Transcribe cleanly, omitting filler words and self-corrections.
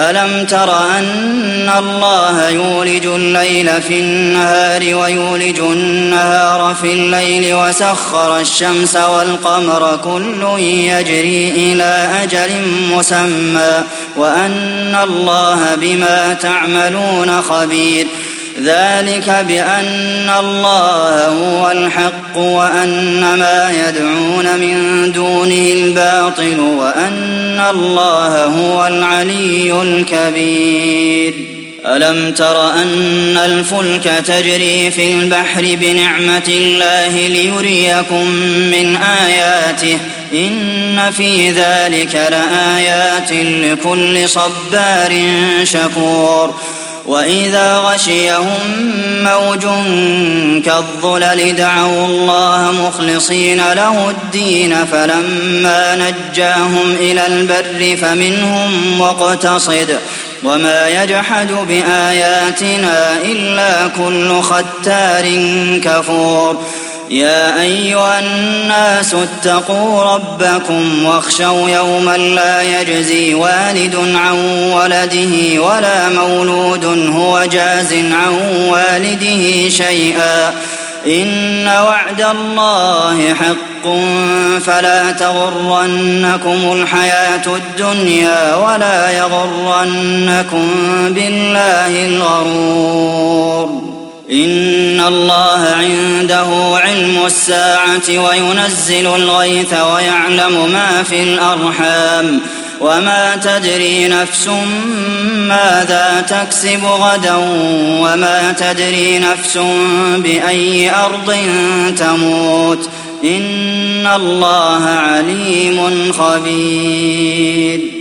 ألم تر أن الله يولج الليل في النهار ويولج النهار في الليل وسخر الشمس والقمر كل يجري إلى أجل مسمى وأن الله بما تعملون خبير ذلك بأن الله هو الحق وأن ما يدعون من دونه الباطل وأن الله هو العلي الكبير ألم تر أن الفلك تجري في البحر بنعمة الله ليريكم من آياته إن في ذلك لآيات لكل صبار شكور وإذا غشيهم موج كالظلل دعوا الله مخلصين له الدين فلما نجاهم إلى البر فمنهم مقتصد وما يجحد بآياتنا إلا كل ختار كفور يا أيها الناس اتقوا ربكم واخشوا يوما لا يجزي والد عن ولده ولا مولود هو جاز عن والده شيئا إن وعد الله حق فلا تغرنكم الحياة الدنيا ولا يغرنكم بالله الغرور إن الله عنده علم الساعة وينزل الغيث ويعلم ما في الأرحام وما تدري نفس ماذا تكسب غدا وما تدري نفس بأي أرض تموت إن الله عليم خبير